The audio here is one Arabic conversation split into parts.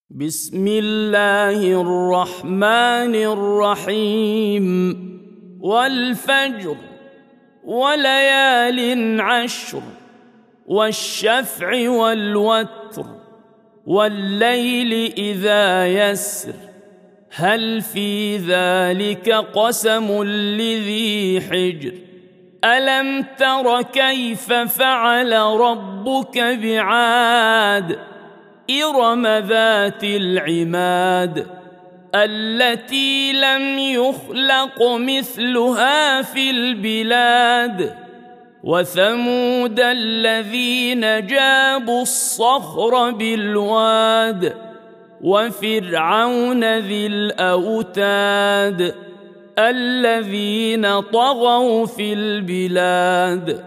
بسم الله الرحمن الرحيم والفجر وليال عشر والشفع والوتر والليل إذا يسر هل في ذلك قسم لذي حجر ألم تر كيف فعل ربك بعاد إرم ذات العماد التي لم يخلق مثلها في البلاد وثمود الذين جابوا الصخر بالواد وفرعون ذي الأوتاد الذين طغوا في البلاد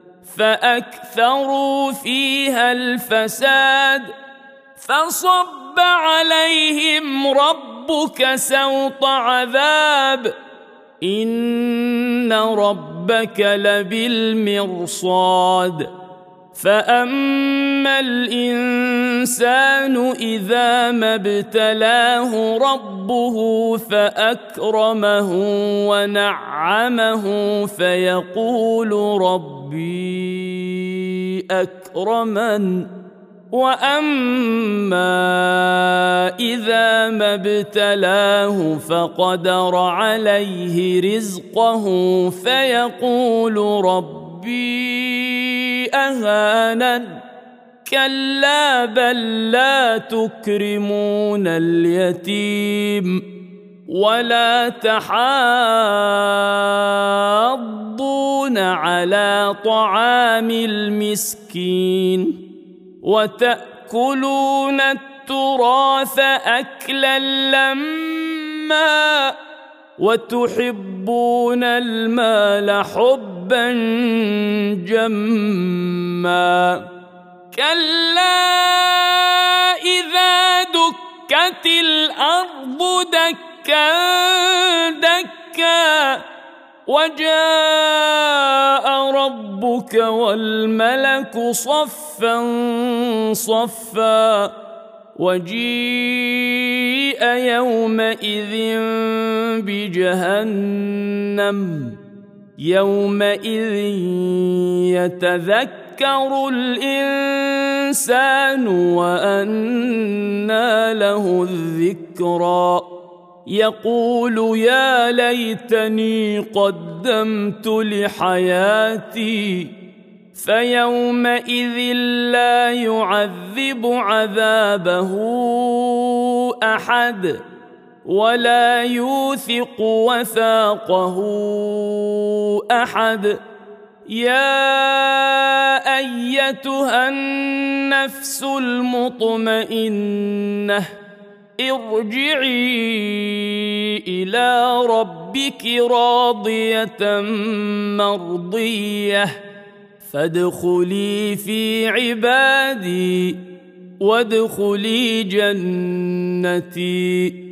فأكثروا فيها الفساد فصب عليهم ربك سوط عذاب إن ربك لبالمرصاد فأما الإنسان إذا ما ابتلاه ربه فأكرمه ونعمه فيقول ربي أكرمن وأما إذا ما ابتلاه فقدر عليه رزقه فيقول ربي أهانن كلا بل لا تكرمون اليتيم ولا تحاضون على طعام المسكين وتأكلون التراث أكلا لما وتحبون المال حبا جما كلا إذا دكت الأرض دكا دكا وجاء ربك والملك صفا صفا وجيء يومئذ بجهنم يومئذ يتذكر الإنسان وأنى له الذكرى يقول يا ليتني قدمت لحياتي فيومئذ لا يعذب عذابه أحد ولا يوثق وثاقه أحد يا أيتها النفس المطمئنة ارجعي إلى ربك راضية مرضية فادخلي في عبادي وادخلي جنتي